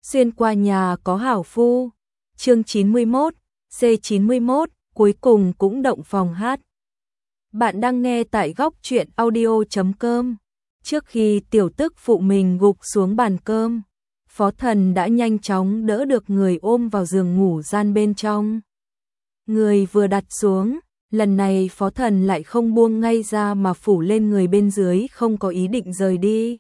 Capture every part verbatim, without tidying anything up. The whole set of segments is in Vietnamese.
Xuyên qua nhà có hảo phu. Chương chín mươi mốt, C chín mươi mốt, cuối cùng cũng động phòng hát. Bạn đang nghe tại góc truyện audio chấm com. Trước khi tiểu tức phụ mình gục xuống bàn cơm, Phó Thần đã nhanh chóng đỡ được người ôm vào giường ngủ gian bên trong. Người vừa đặt xuống, lần này Phó Thần lại không buông ngay ra mà phủ lên người bên dưới, không có ý định rời đi.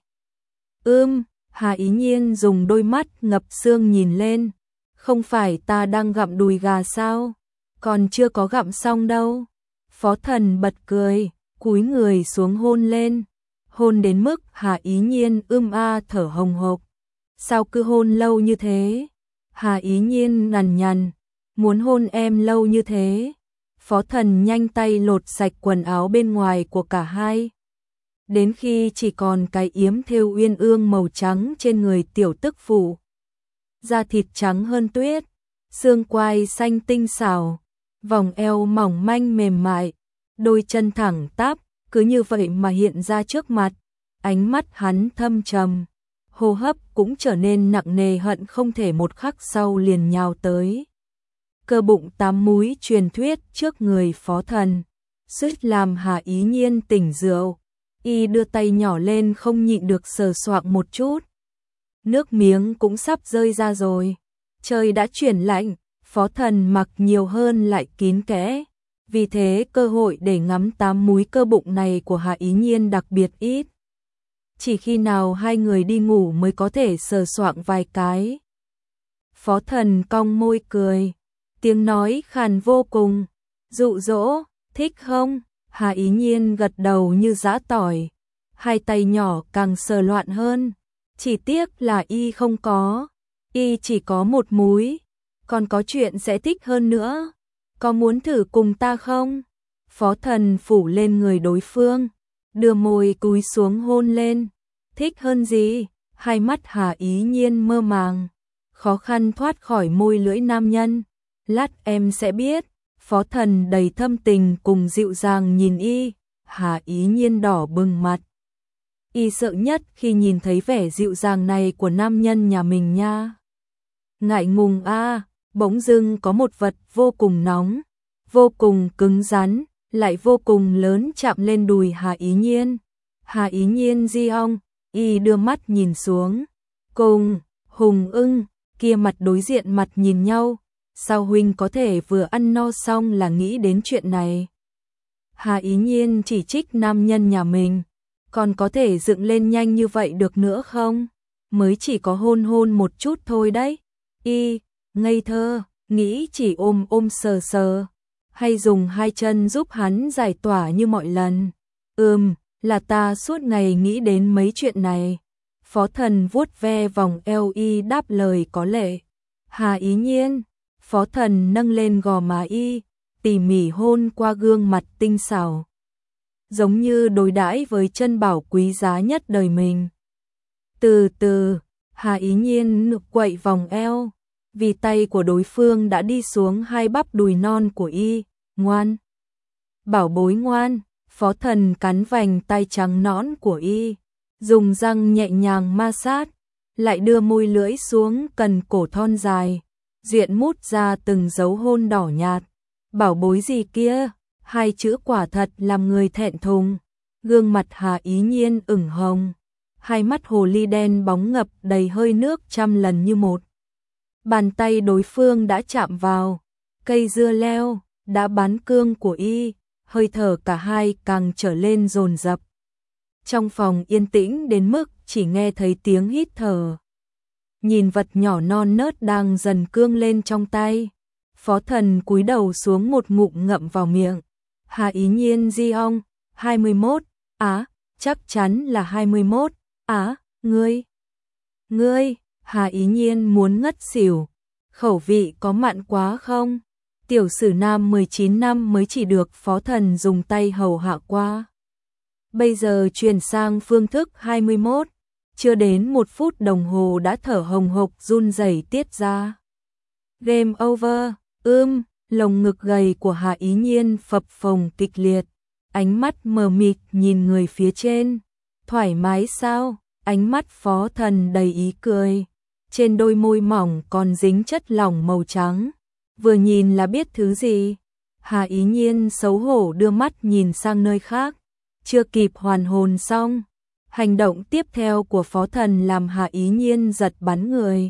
Ưm, Hà Ý Nhiên dùng đôi mắt ngập sương nhìn lên. Không phải ta đang gặm đùi gà sao? Còn chưa có gặm xong đâu. Phó Thần bật cười, cúi người xuống hôn lên. Hôn đến mức Hà Ý Nhiên ưm a thở hồng hộc. Sao cứ hôn lâu như thế? Hà Ý Nhiên nằn nhằn, muốn hôn em lâu như thế. Phó Thần nhanh tay lột sạch quần áo bên ngoài của cả hai. Đến khi chỉ còn cái yếm thêu uyên ương màu trắng trên người tiểu tức phụ. Da thịt trắng hơn tuyết, xương quai xanh tinh xảo, vòng eo mỏng manh mềm mại, đôi chân thẳng tắp, cứ như vậy mà hiện ra trước mặt. Ánh mắt hắn thâm trầm, hô hấp cũng trở nên nặng nề, hận không thể một khắc sau liền nhào tới. Cơ bụng tám múi truyền thuyết trước người Phó Thần, suýt làm Hà Ý Nhiên tỉnh rượu. Y đưa tay nhỏ lên không nhịn được sờ soạng một chút. Nước miếng cũng sắp rơi ra rồi. Trời đã chuyển lạnh, Phó Thần mặc nhiều hơn lại kín kẽ. Vì thế cơ hội để ngắm tám múi cơ bụng này của Hà Ý Nhiên đặc biệt ít. Chỉ khi nào hai người đi ngủ mới có thể sờ soạng vài cái. Phó Thần cong môi cười, tiếng nói khàn vô cùng, dụ dỗ, thích không? Hà Ý Nhiên gật đầu như giã tỏi, hai tay nhỏ càng sờ loạn hơn. Chỉ tiếc là y không có, y chỉ có một múi, còn có chuyện sẽ thích hơn nữa. Có muốn thử cùng ta không? Phó Thần phủ lên người đối phương, đưa môi cúi xuống hôn lên. Thích hơn gì? Hai mắt Hà Ý Nhiên mơ màng, khó khăn thoát khỏi môi lưỡi nam nhân. Lát em sẽ biết. Phó Thần đầy thâm tình cùng dịu dàng nhìn y. Hà Ý Nhiên đỏ bừng mặt. Y sợ nhất khi nhìn thấy vẻ dịu dàng này của nam nhân nhà mình nha. Ngại ngùng a, à, bỗng dưng có một vật vô cùng nóng, vô cùng cứng rắn, lại vô cùng lớn chạm lên đùi Hà Ý Nhiên. Hà Ý Nhiên di ong, y đưa mắt nhìn xuống. Cùng Hùng Ưng kia mặt đối diện mặt nhìn nhau. Sao huynh có thể vừa ăn no xong là nghĩ đến chuyện này? Hà Ý Nhiên chỉ trích nam nhân nhà mình, còn có thể dựng lên nhanh như vậy được nữa không? Mới chỉ có hôn hôn một chút thôi đấy. Y, ngây thơ, nghĩ chỉ ôm ôm sờ sờ, hay dùng hai chân giúp hắn giải tỏa như mọi lần. Ừm, là ta suốt ngày nghĩ đến mấy chuyện này. Phó Thần vuốt ve vòng eo y đáp lời có lệ. Hà Ý Nhiên. Phó Thần nâng lên gò má y, tỉ mỉ hôn qua gương mặt tinh xảo, giống như đối đãi với chân bảo quý giá nhất đời mình. Từ từ, Hà Ý Nhiên quậy vòng eo, vì tay của đối phương đã đi xuống hai bắp đùi non của y. Ngoan, bảo bối ngoan. Phó Thần cắn vành tay trắng nõn của y, dùng răng nhẹ nhàng ma sát, lại đưa môi lưỡi xuống cần cổ thon dài, diện mút ra từng dấu hôn đỏ nhạt. Bảo bối gì kia? Hai chữ quả thật làm người thẹn thùng. Gương mặt Hà Ý Nhiên ửng hồng, hai mắt hồ ly đen bóng ngập đầy hơi nước trăm lần như một. Bàn tay đối phương đã chạm vào cây dưa leo đã bán cương của y, hơi thở cả hai càng trở lên dồn dập. Trong phòng yên tĩnh đến mức chỉ nghe thấy tiếng hít thở. Nhìn vật nhỏ non nớt đang dần cương lên trong tay, Phó Thần cúi đầu xuống một ngụm ngậm vào miệng. Hà Ý Nhiên di ong, hai mươi mốt, á, chắc chắn là hai mươi mốt, á, ngươi, ngươi, Hà Ý Nhiên muốn ngất xỉu, khẩu vị có mặn quá không? Tiểu sử nam mười chín năm mới chỉ được Phó Thần dùng tay hầu hạ qua. Bây giờ chuyển sang phương thức hai mươi mốt. Chưa đến một phút đồng hồ đã thở hồng hộc run rẩy tiết ra. Game over, ưm, lồng ngực gầy của Hà Ý Nhiên phập phồng kịch liệt. Ánh mắt mờ mịt nhìn người phía trên. Thoải mái sao? Ánh mắt Phó Thần đầy ý cười. trên đôi môi mỏng còn dính chất lỏng màu trắng, vừa nhìn là biết thứ gì. Hà Ý Nhiên xấu hổ đưa mắt nhìn sang nơi khác, chưa kịp hoàn hồn xong, hành động tiếp theo của Phó Thần làm Hà Ý Nhiên giật bắn người.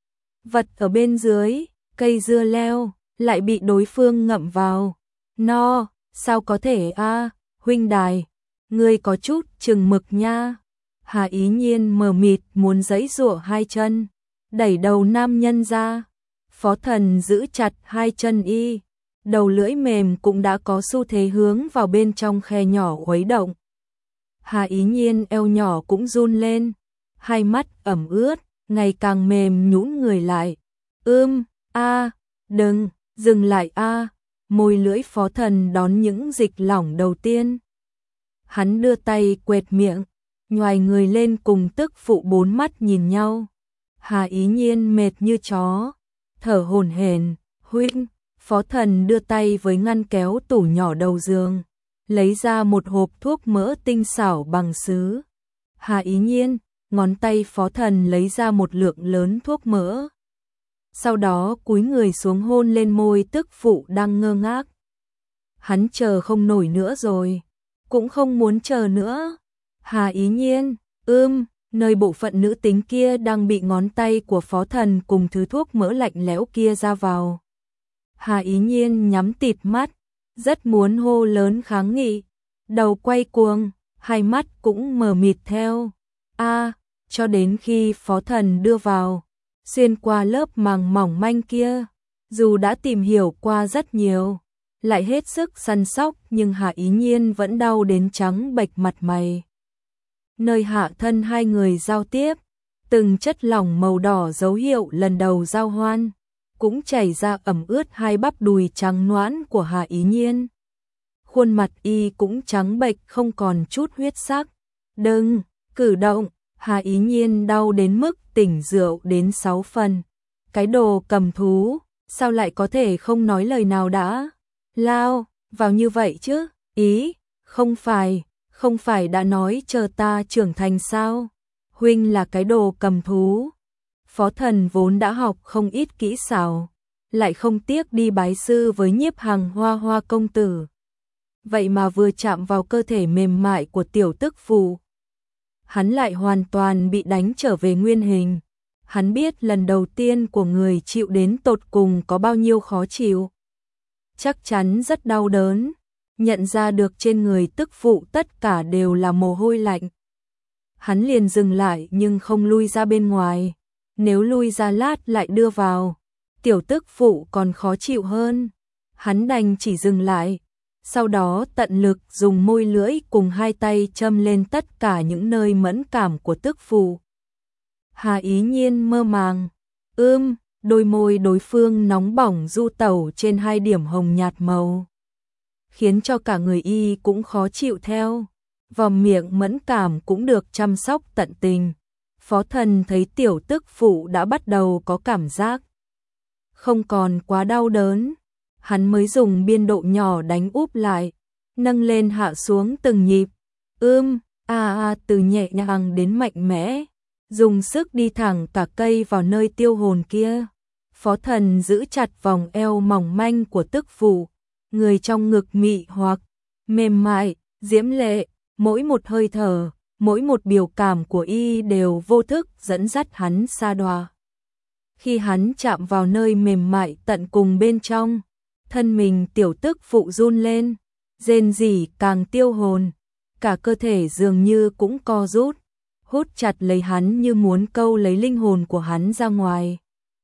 Vật ở bên dưới, cây dưa leo, lại bị đối phương ngậm vào. No, sao có thể a, huynh đài, ngươi có chút chừng mực nha. Hà Ý Nhiên mờ mịt muốn giãy giụa hai chân, đẩy đầu nam nhân ra. Phó Thần giữ chặt hai chân y, đầu lưỡi mềm cũng đã có xu thế hướng vào bên trong khe nhỏ khuấy động. Hà Ý Nhiên eo nhỏ cũng run lên, hai mắt ẩm ướt, ngày càng mềm nhũn người lại. Ưm, a, đừng, dừng lại a. Môi lưỡi Phó Thần đón những dịch lỏng đầu tiên. Hắn đưa tay quệt miệng, nhoài người lên cùng tức phụ bốn mắt nhìn nhau. Hà Ý Nhiên mệt như chó, thở hổn hển. Huynh, Phó Thần đưa tay với ngăn kéo tủ nhỏ đầu giường, lấy ra một hộp thuốc mỡ tinh xảo bằng sứ. Hà Ý Nhiên, ngón tay Phó Thần lấy ra một lượng lớn thuốc mỡ. Sau đó cúi người xuống hôn lên môi tức phụ đang ngơ ngác. Hắn chờ không nổi nữa rồi, cũng không muốn chờ nữa. Hà Ý Nhiên, ưm, nơi bộ phận nữ tính kia đang bị ngón tay của Phó Thần cùng thứ thuốc mỡ lạnh lẽo kia ra vào. Hà Ý Nhiên nhắm tịt mắt, rất muốn hô lớn kháng nghị, đầu quay cuồng, hai mắt cũng mờ mịt theo. A, cho đến khi Phó Thần đưa vào, xuyên qua lớp màng mỏng manh kia, dù đã tìm hiểu qua rất nhiều, lại hết sức săn sóc nhưng Hà Ý Nhiên vẫn đau đến trắng bệch mặt mày. Nơi hạ thân hai người giao tiếp, từng chất lỏng màu đỏ dấu hiệu lần đầu giao hoan, cũng chảy ra ẩm ướt hai bắp đùi trắng nõn của Hà Ý Nhiên. Khuôn mặt y cũng trắng bệch không còn chút huyết sắc. Đừng, cử động, Hà Ý Nhiên đau đến mức tỉnh rượu đến sáu phần. Cái đồ cầm thú, sao lại có thể không nói lời nào đã? Lao, vào như vậy chứ? Ý, không phải, không phải đã nói chờ ta trưởng thành sao? Huynh là cái đồ cầm thú. Phó Thần vốn đã học không ít kỹ xảo, lại không tiếc đi bái sư với Nhiếp Hằng Hoa Hoa công tử. Vậy mà vừa chạm vào cơ thể mềm mại của tiểu tức phụ, hắn lại hoàn toàn bị đánh trở về nguyên hình. Hắn biết lần đầu tiên của người chịu đến tột cùng có bao nhiêu khó chịu. Chắc chắn rất đau đớn, nhận ra được trên người tức phụ tất cả đều là mồ hôi lạnh. Hắn liền dừng lại nhưng không lui ra bên ngoài. Nếu lui ra lát lại đưa vào, tiểu tức phụ còn khó chịu hơn. Hắn đành chỉ dừng lại, sau đó tận lực dùng môi lưỡi cùng hai tay châm lên tất cả những nơi mẫn cảm của tức phụ. Hà Ý Nhiên mơ màng, ưm, đôi môi đối phương nóng bỏng du tẩu trên hai điểm hồng nhạt màu, khiến cho cả người y cũng khó chịu theo. Vòng miệng mẫn cảm cũng được chăm sóc tận tình. Phó Thần thấy tiểu tức phụ đã bắt đầu có cảm giác không còn quá đau đớn, hắn mới dùng biên độ nhỏ đánh úp lại, nâng lên hạ xuống từng nhịp. Ưm, a a từ nhẹ nhàng đến mạnh mẽ, dùng sức đi thẳng cả cây vào nơi tiêu hồn kia. Phó Thần giữ chặt vòng eo mỏng manh của tức phụ, người trong ngực mị hoặc mềm mại, diễm lệ, mỗi một hơi thở, mỗi một biểu cảm của y đều vô thức dẫn dắt hắn sa đọa. Khi hắn chạm vào nơi mềm mại tận cùng bên trong, thân mình tiểu tức phụ run lên, rên rỉ càng tiêu hồn, cả cơ thể dường như cũng co rút, hút chặt lấy hắn như muốn câu lấy linh hồn của hắn ra ngoài.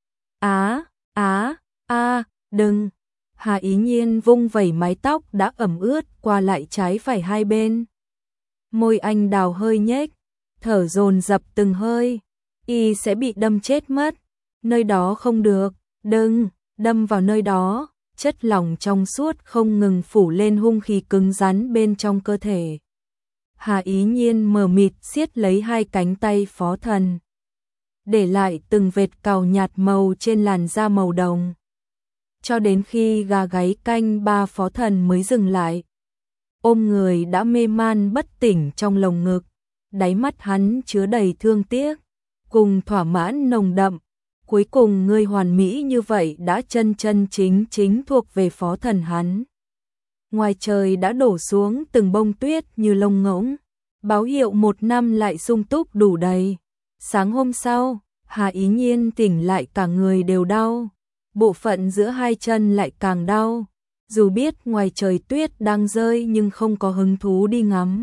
Á, á, a, đừng. Hà Ý Nhiên vung vẩy mái tóc đã ẩm ướt qua lại trái phải hai bên. Môi anh đào hơi nhếch, thở dồn dập từng hơi, y sẽ bị đâm chết mất. Nơi đó không được, đừng, đâm vào nơi đó. Chất lỏng trong suốt không ngừng phủ lên hung khí cứng rắn bên trong cơ thể. Hà Ý Nhiên mờ mịt siết lấy hai cánh tay Phó Thần, để lại từng vệt cào nhạt màu trên làn da màu đồng. Cho đến khi gà gáy canh ba Phó Thần mới dừng lại. Ôm người đã mê man bất tỉnh trong lồng ngực, đáy mắt hắn chứa đầy thương tiếc, cùng thỏa mãn nồng đậm, Cuối cùng ngươi hoàn mỹ như vậy đã chân chân chính chính thuộc về Phó Thần hắn. Ngoài trời đã đổ xuống từng bông tuyết như lông ngỗng, báo hiệu một năm lại sung túc đủ đầy. Sáng hôm sau, Hà Ý Nhiên tỉnh lại cả người đều đau, bộ phận giữa hai chân lại càng đau. Dù biết ngoài trời tuyết đang rơi nhưng không có hứng thú đi ngắm.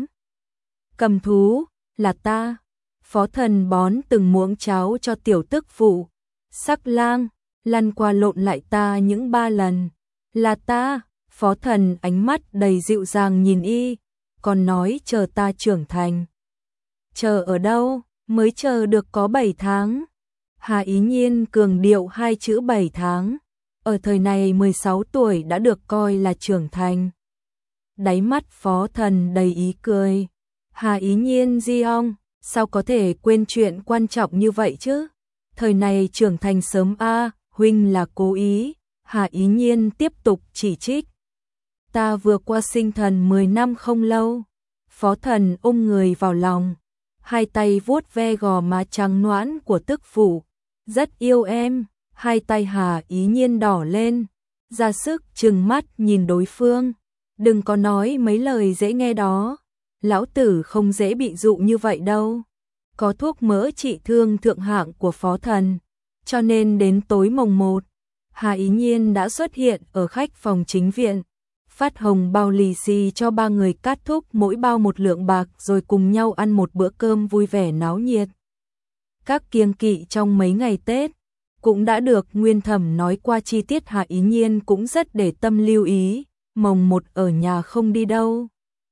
Cầm thú, là ta. Phó Thần bón từng muỗng cháo cho tiểu tức phụ. Sắc lang, lăn qua lộn lại ta những ba lần. Là ta. Phó Thần ánh mắt đầy dịu dàng nhìn y, còn nói chờ ta trưởng thành. Chờ ở đâu, mới chờ được có bảy tháng. Hà Ý Nhiên cường điệu hai chữ bảy tháng. Ở thời này mười sáu tuổi đã được coi là trưởng thành. Đáy mắt Phó Thần đầy ý cười. Hà Ý Nhiên di ong, sao có thể quên chuyện quan trọng như vậy chứ? Thời này trưởng thành sớm a, huynh là cố ý. Hà Ý Nhiên tiếp tục chỉ trích. Ta vừa qua sinh thần mười năm không lâu. Phó Thần ôm người vào lòng, hai tay vuốt ve gò má trắng nõn của tức phụ. Rất yêu em. Hai tay Hà Ý Nhiên đỏ lên, ra sức trừng mắt nhìn đối phương. Đừng có nói mấy lời dễ nghe đó. Lão tử không dễ bị dụ như vậy đâu. Có thuốc mỡ trị thương thượng hạng của Phó Thần, cho nên đến tối mồng một, Hà Ý Nhiên đã xuất hiện ở khách phòng chính viện, phát hồng bao lì xì cho ba người cát thúc mỗi bao một lượng bạc rồi cùng nhau ăn một bữa cơm vui vẻ náo nhiệt. Các kiêng kỵ trong mấy ngày Tết cũng đã được Nguyên Thẩm nói qua chi tiết. Hà Ý Nhiên cũng rất để tâm lưu ý. Mồng một ở nhà không đi đâu,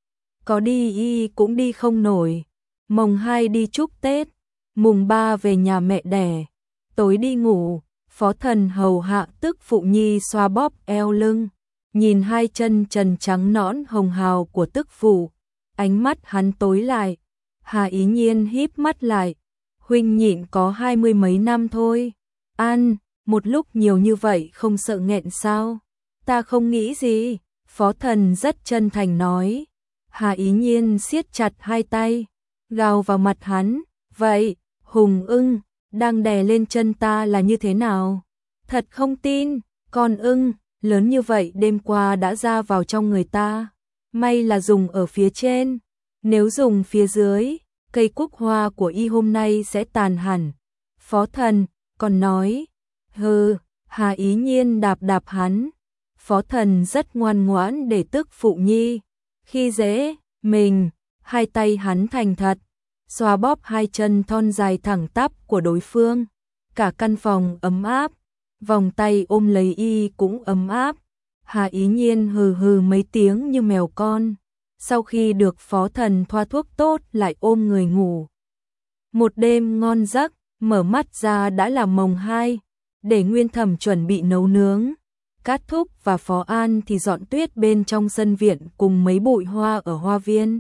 có đi y cũng đi không nổi. Mồng hai đi chúc Tết, mùng ba về nhà mẹ đẻ, tối đi ngủ. Phó Thần hầu hạ tức phụ nhi xoa bóp eo lưng, nhìn hai chân trần trắng nõn hồng hào của tức phụ, ánh mắt hắn tối lại. Hà Ý Nhiên híp mắt lại, huynh nhịn có hai mươi mấy năm thôi. Ăn, một lúc nhiều như vậy không sợ nghẹn sao? Ta không nghĩ gì. Phó Thần rất chân thành nói. Hà Ý Nhiên siết chặt hai tay, gào vào mặt hắn. Vậy, Hùng ưng, đang đè lên chân ta là như thế nào? Thật không tin, con ưng, lớn như vậy đêm qua đã ra vào trong người ta. May là dùng ở phía trên, nếu dùng phía dưới, cây cúc hoa của y hôm nay sẽ tàn hẳn. Phó Thần còn nói, hừ. Hà Ý Nhiên đạp đạp hắn. Phó Thần rất ngoan ngoãn để tức phụ nhi khi dễ mình. Hai tay hắn thành thật, xoa bóp hai chân thon dài thẳng tắp của đối phương. Cả căn phòng ấm áp, vòng tay ôm lấy y cũng ấm áp. Hà Ý Nhiên hừ hừ mấy tiếng như mèo con. Sau khi được Phó Thần thoa thuốc tốt lại ôm người ngủ. Một đêm ngon giấc, mở mắt ra đã là mồng hai, để Nguyên Thẩm chuẩn bị nấu nướng. Cát Thúc và Phó An thì dọn tuyết bên trong sân viện cùng mấy bụi hoa ở hoa viên.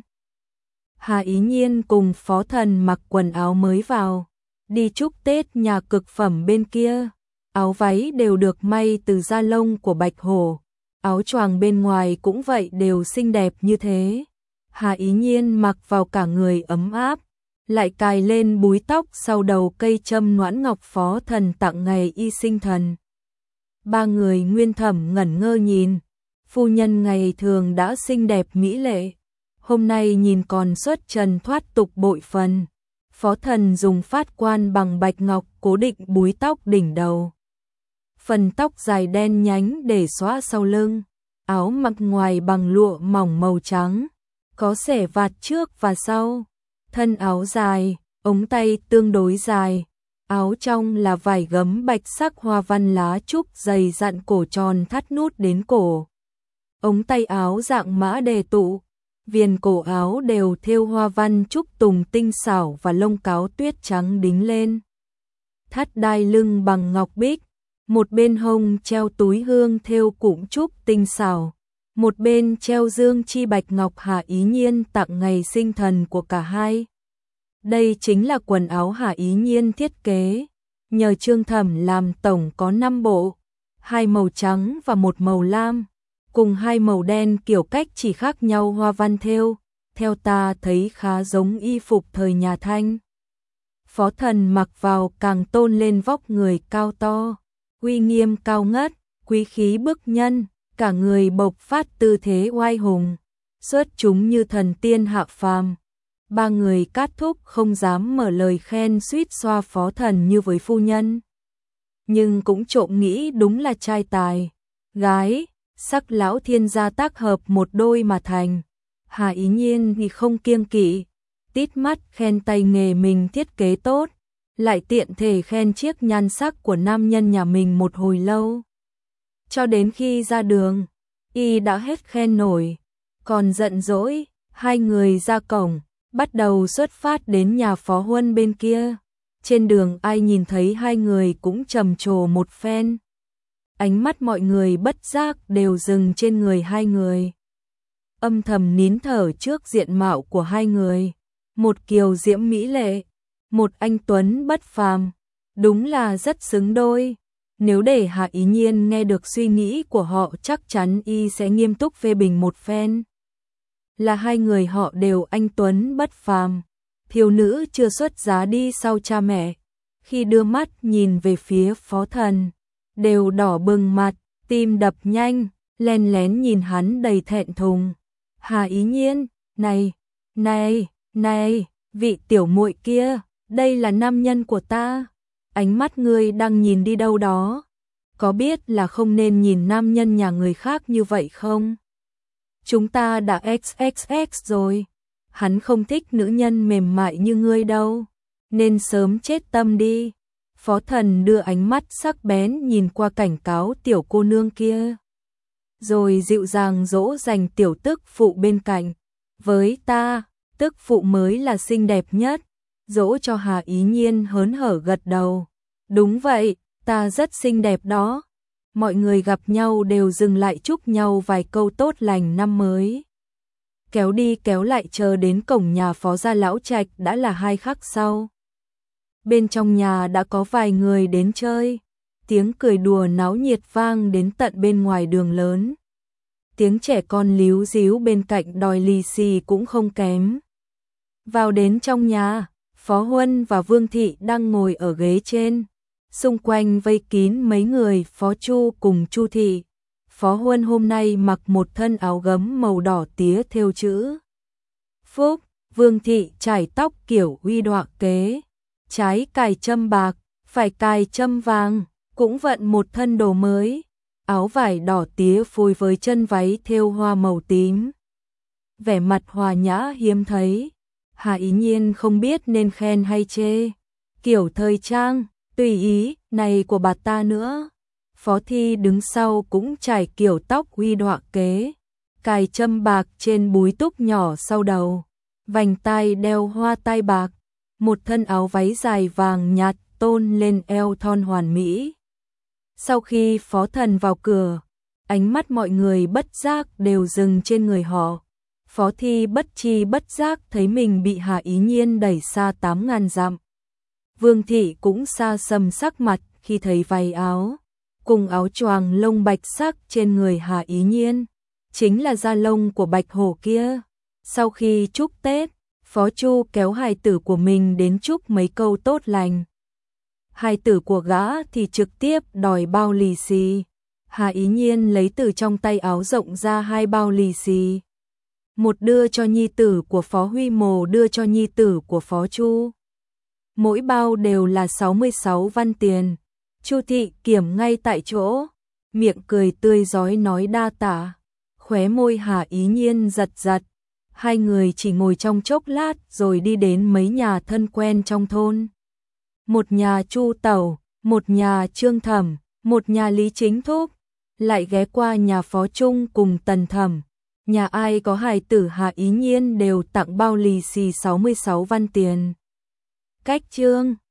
Hà Ý Nhiên cùng Phó Thần mặc quần áo mới vào, đi chúc Tết nhà cực phẩm bên kia. Áo váy đều được may từ da lông của bạch hổ, áo choàng bên ngoài cũng vậy đều xinh đẹp như thế. Hà Ý Nhiên mặc vào cả người ấm áp, lại cài lên búi tóc sau đầu cây châm noãn ngọc Phó Thần tặng ngày y sinh thần. Ba người Nguyên Thẩm ngẩn ngơ nhìn, phu nhân ngày thường đã xinh đẹp mỹ lệ, hôm nay nhìn còn xuất trần thoát tục bội phần. Phó Thần dùng phát quan bằng bạch ngọc cố định búi tóc đỉnh đầu. Phần tóc dài đen nhánh để xõa sau lưng, áo mặc ngoài bằng lụa mỏng màu trắng, có xẻ vạt trước và sau. Thân áo dài, ống tay tương đối dài, áo trong là vải gấm bạch sắc hoa văn lá trúc dày dặn cổ tròn thắt nút đến cổ. Ống tay áo dạng mã đề tụ, viền cổ áo đều thêu hoa văn trúc tùng tinh xảo và lông cáo tuyết trắng đính lên. Thắt đai lưng bằng ngọc bích, một bên hông treo túi hương thêu cụm trúc tinh xảo, một bên treo dương chi bạch ngọc Hà Ý Nhiên tặng ngày sinh thần của cả hai. Đây chính là quần áo Hà Ý Nhiên thiết kế, nhờ Trương Thẩm làm tổng có năm bộ, hai màu trắng và một màu lam, cùng hai màu đen kiểu cách chỉ khác nhau hoa văn thêu, theo ta thấy khá giống y phục thời nhà Thanh. Phó Thần mặc vào càng tôn lên vóc người cao to, uy nghiêm cao ngất, quý khí bức nhân, cả người bộc phát tư thế oai hùng, xuất chúng như thần tiên hạ phàm. Ba người Cát Thúc không dám mở lời khen suýt xoa Phó Thần như với phu nhân, nhưng cũng trộm nghĩ đúng là trai tài gái sắc, lão thiên gia tác hợp một đôi mà thành. Hà Ý Nhiên thì không kiêng kỵ, tít mắt khen tay nghề mình thiết kế tốt, lại tiện thể khen chiếc nhan sắc của nam nhân nhà mình một hồi lâu. Cho đến khi ra đường, y đã hết khen nổi, còn giận dỗi. Hai người ra cổng, bắt đầu xuất phát đến nhà Phó Huân bên kia. Trên đường ai nhìn thấy hai người cũng trầm trồ một phen. Ánh mắt mọi người bất giác đều dừng trên người hai người, âm thầm nín thở trước diện mạo của hai người. Một kiều diễm mỹ lệ, một anh tuấn bất phàm, đúng là rất xứng đôi. Nếu để Hạ Ý Nhiên nghe được suy nghĩ của họ chắc chắn y sẽ nghiêm túc phê bình một phen. Là hai người họ đều anh tuấn bất phàm, thiếu nữ chưa xuất giá đi sau cha mẹ, khi đưa mắt nhìn về phía Phó Thần, đều đỏ bừng mặt, tim đập nhanh, len lén nhìn hắn đầy thẹn thùng. Hà Ý Nhiên, này, này, này, vị tiểu muội kia, đây là nam nhân của ta. Ánh mắt ngươi đang nhìn đi đâu đó? Có biết là không nên nhìn nam nhân nhà người khác như vậy không? Chúng ta đã ích ích ích rồi. Hắn không thích nữ nhân mềm mại như ngươi đâu, nên sớm chết tâm đi. Phó Thần đưa ánh mắt sắc bén nhìn qua cảnh cáo tiểu cô nương kia, rồi dịu dàng dỗ dành tiểu tức phụ bên cạnh. Với ta, tức phụ mới là xinh đẹp nhất. Dỗ cho Hà Ý Nhiên hớn hở gật đầu. Đúng vậy, ta rất xinh đẹp đó. Mọi người gặp nhau đều dừng lại chúc nhau vài câu tốt lành năm mới. Kéo đi kéo lại chờ đến cổng nhà Phó gia lão trạch đã là hai khắc sau. Bên trong nhà đã có vài người đến chơi, tiếng cười đùa náo nhiệt vang đến tận bên ngoài đường lớn. Tiếng trẻ con líu díu bên cạnh đòi lì xì cũng không kém. Vào đến trong nhà, Phó Huân và Vương Thị đang ngồi ở ghế trên, xung quanh vây kín mấy người Phó Chu cùng Chu Thị. Phó Huân hôm nay mặc một thân áo gấm màu đỏ tía thêu chữ Phúc, Vương Thị chải tóc kiểu uy đọa kế, trái cài châm bạc, phải cài châm vàng, cũng vận một thân đồ mới, áo vải đỏ tía phối với chân váy thêu hoa màu tím. Vẻ mặt hòa nhã hiếm thấy. Hà Ý Nhiên không biết nên khen hay chê. Kiểu thời trang, tùy ý, này của bà ta nữa. Phó Thi đứng sau cũng trải kiểu tóc uy đọa kế, cài châm bạc trên búi túc nhỏ sau đầu, vành tai đeo hoa tai bạc, một thân áo váy dài vàng nhạt tôn lên eo thon hoàn mỹ. Sau khi Phó Thần vào cửa, ánh mắt mọi người bất giác đều dừng trên người họ. Phó Thi bất chi bất giác thấy mình bị Hà Ý Nhiên đẩy xa tám ngàn dặm. Vương Thị cũng xa sầm sắc mặt khi thấy váy áo cùng áo choàng lông bạch sắc trên người Hà Ý Nhiên, chính là da lông của bạch hổ kia. Sau khi chúc Tết, Phó Chu kéo hài tử của mình đến chúc mấy câu tốt lành. Hài tử của gã thì trực tiếp đòi bao lì xì. Hà Ý Nhiên lấy từ trong tay áo rộng ra hai bao lì xì. Một đưa cho nhi tử của Phó Huy Mồ, đưa cho nhi tử của Phó Chu. Mỗi bao đều là sáu mươi sáu văn tiền. Chu Thị kiểm ngay tại chỗ, miệng cười tươi rói nói đa tạ. Khóe môi Hà Ý Nhiên giật giật. Hai người chỉ ngồi trong chốc lát rồi đi đến mấy nhà thân quen trong thôn. Một nhà Chu Tẩu, một nhà Trương Thẩm, một nhà Lý Chính Thúc, lại ghé qua nhà Phó Trung cùng Tần Thẩm. Nhà ai có hài tử Hà Ý Nhiên đều tặng bao lì xì sáu mươi sáu văn tiền. Cách chương